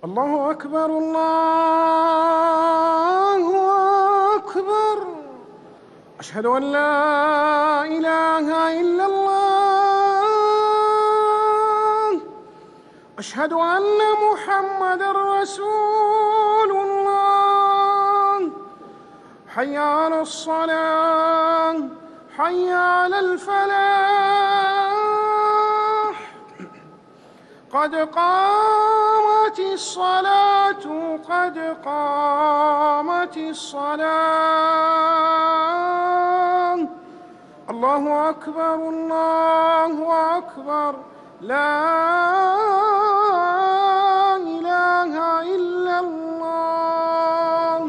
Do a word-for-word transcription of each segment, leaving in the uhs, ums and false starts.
الله أكبر الله أكبر. أشهد أن لا إله إلا الله. أشهد أن محمدًا رسول الله. حي على الصلاة، حي على الفلاح. قد قامت الصلاة، قد قامت الصلاة. الله أكبر الله أكبر. لا إله إلا الله.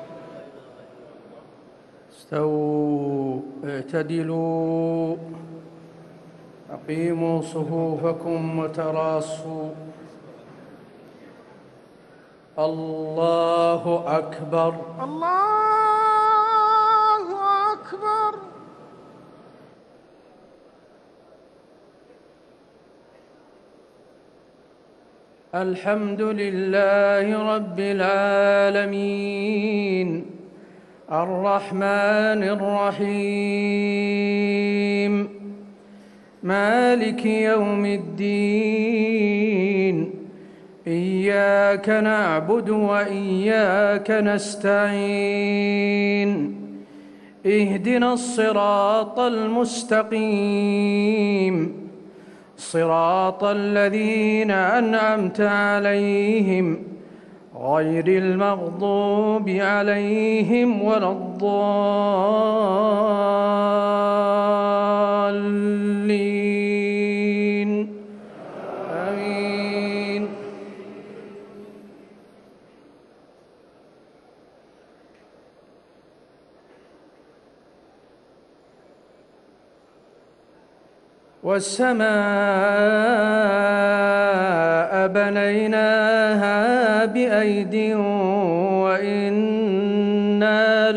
استووا، اعتدلوا، أقيموا صفوفكم وتراصوا. الله أكبر الله أكبر. الحمد لله رب العالمين، الرحمن الرحيم، مالك يوم الدين. إياك نعبد وإياك نستعين. اهدنا الصراط المستقيم، صراط الذين أنعمت عليهم غير المغضوب عليهم ولا الضالين. آمين. والسماء بنيناها بأيد وإنا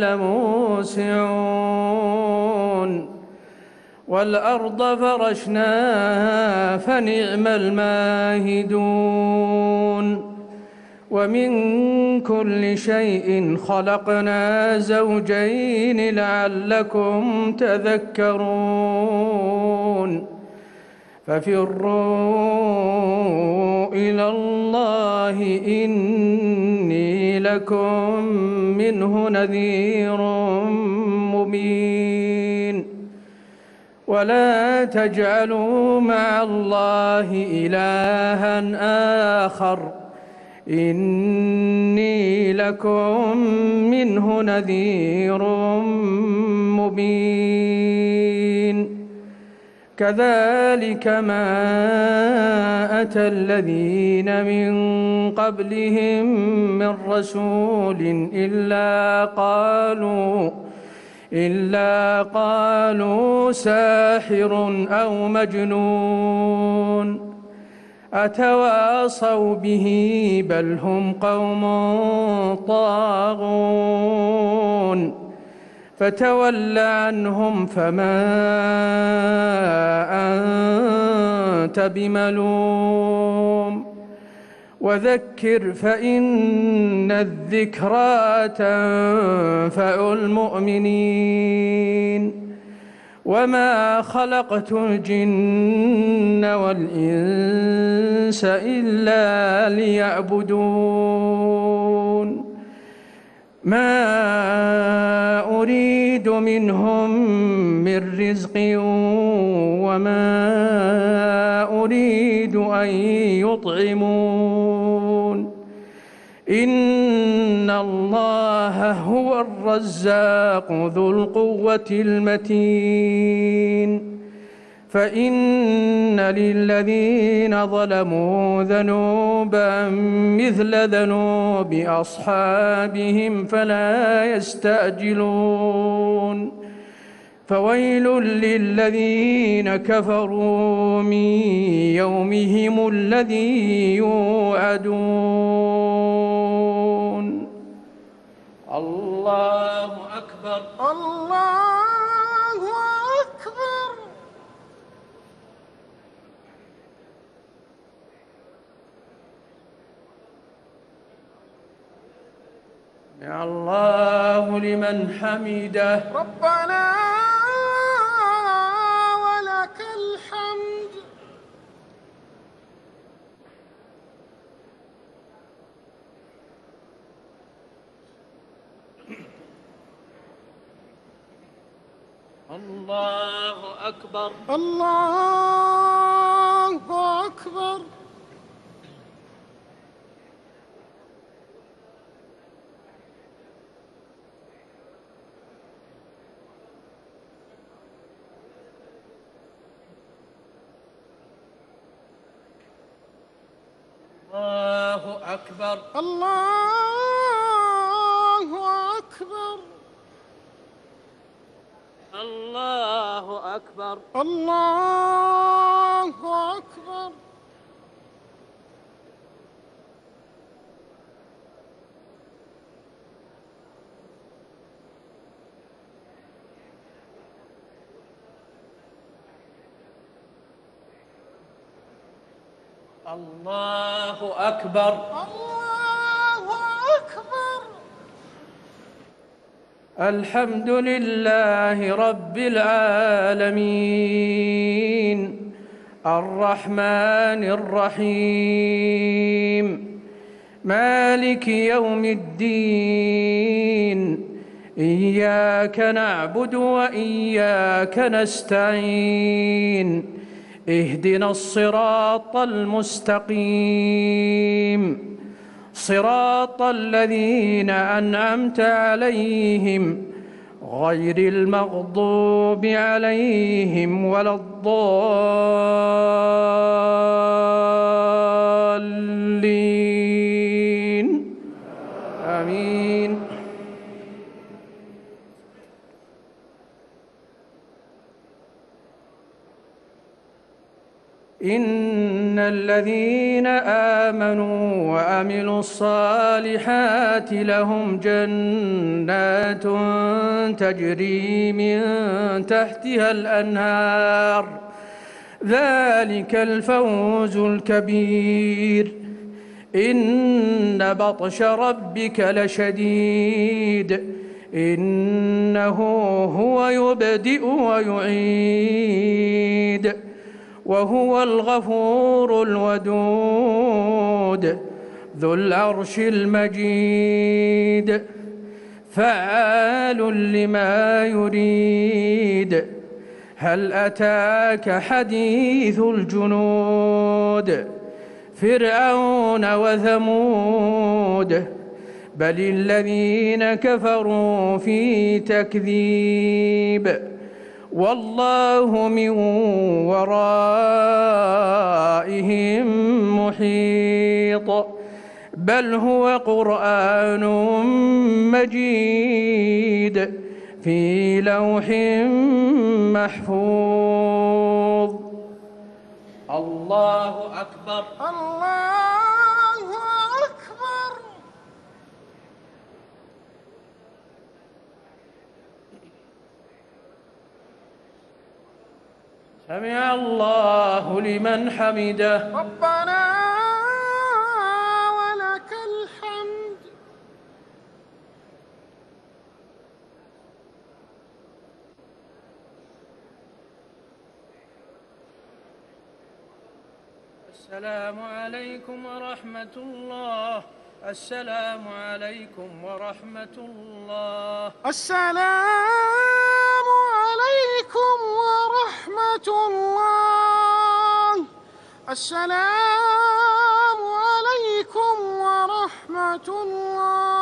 لموسعون. والأرض فرشناها فنعم الماهدون. ومن كل شيء خلقنا زوجين لعلكم تذكرون. ففروا إلى الله إني لكم منه نذير مبين. ولا تجعلوا مع الله إلها آخر إني لكم منه نذير مبين. كذلك ما أتى الذين من قبلهم من رسول إلا قالوا إلا قالوا ساحر أو مجنون. أتواصوا به بل هم قوم طاغون. فتول عنهم فما أنت بملوم. وذكر فإن الذكرى تنفع المؤمنين. وما خلقت الجن والإنس إلا ليعبدون. ما أريد منهم من رزق وما أريد أن يطعمون. إن الله هو الرزاق ذو القوة المتين. فإن للذين ظلموا ذنوبا مثل ذنوب أصحابهم فلا يستعجلون. فويل للذين كفروا من يومهم الذي يوعدون. الله أكبر الله أكبر. سمع الله لمن حمده. ربنا ولك الحمد. الله أكبر. الله أكبر. الله أكبر. الله أكبر. الله أكبر. الله أكبر. الله أكبر. الله أكبر. الحمد لله رب العالمين الرحمن الرحيم مالك يوم الدين إياك نعبد وإياك نستعين اهدنا الصراط المستقيم صراط الذين أنعمت عليهم غير المغضوب عليهم ولا الضالين آمين. إن الذين آمنوا وعملوا الصالحات لهم جنات تجري من تحتها الأنهار ذلك الفوز الكبير. إن بطش ربك لشديد إنه هو يبدئ ويعيد وهو الغفور الودود ذو العرش المجيد فعال لما يريد. هل أتاك حديث الجنود فرعون وثمود بل الذين كفروا في تكذيب والله من ورائهم محيط بل هو قرآن مجيد في لوح محفوظ. الله أكبر. الله أكبر. سمع الله لمن حمده. ربنا ولك الحمد. السلام عليكم ورحمة الله. السلام عليكم ورحمة الله. السلام عليكم ورحمة الله. السلام عليكم ورحمة الله.